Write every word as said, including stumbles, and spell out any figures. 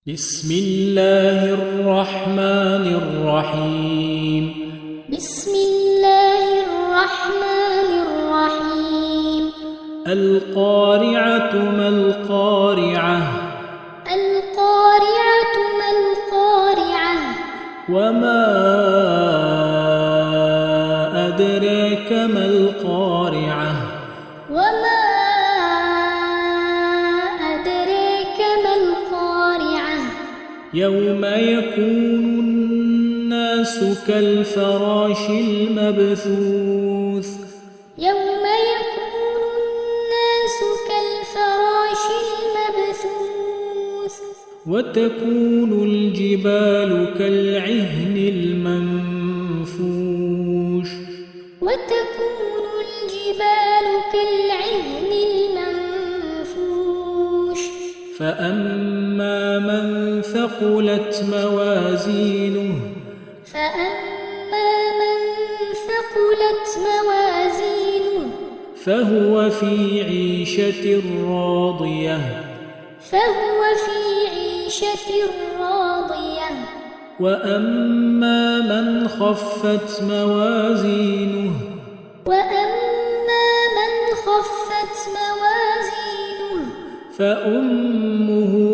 بسم الله الرحمن الرحيم بسم الله الرحمن الرحيم القارعة ما القارعة القارعة ما القارعة وما أدراك ما القارعة وما أدراك ما القارعة يوم يكون الناس كالفراش المبثوث يوم يكون الناس كالفراش المبثوث وتكون الجبال كالعهن المنفوش وتكون الجبال كالعهن المنفوش فأما من ثقلت موازينه فأما من ثقلت موازينه فهو في عيشة راضية فهو في عيشة راضية وأما من خفت موازينه وأما من خفت موازينه فأمه